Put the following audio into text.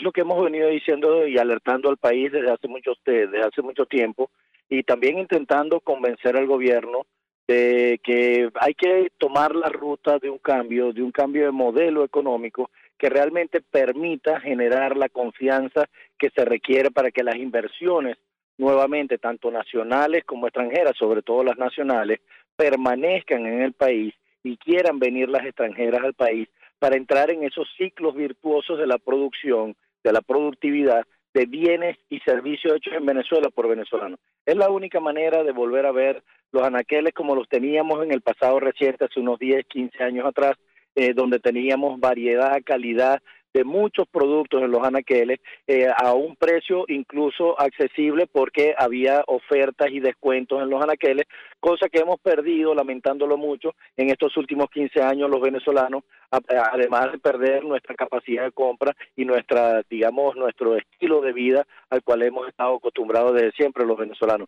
lo que hemos venido diciendo y alertando al país desde hace mucho tiempo, y también intentando convencer al gobierno de que hay que tomar la ruta de un cambio de modelo económico que realmente permita generar la confianza que se requiere para que las inversiones, nuevamente, tanto nacionales como extranjeras, sobre todo las nacionales, permanezcan en el país y quieran venir las extranjeras al país para entrar en esos ciclos virtuosos de la producción, de la productividad, de bienes y servicios hechos en Venezuela por venezolanos. Es la única manera de volver a ver los anaqueles como los teníamos en el pasado reciente, hace unos 10, 15 años atrás, donde teníamos variedad, calidad de muchos productos en los anaqueles a un precio incluso accesible porque había ofertas y descuentos en los anaqueles, cosa que hemos perdido, lamentándolo mucho, en estos últimos 15 años los venezolanos, además de perder nuestra capacidad de compra y nuestro estilo de vida al cual hemos estado acostumbrados desde siempre los venezolanos.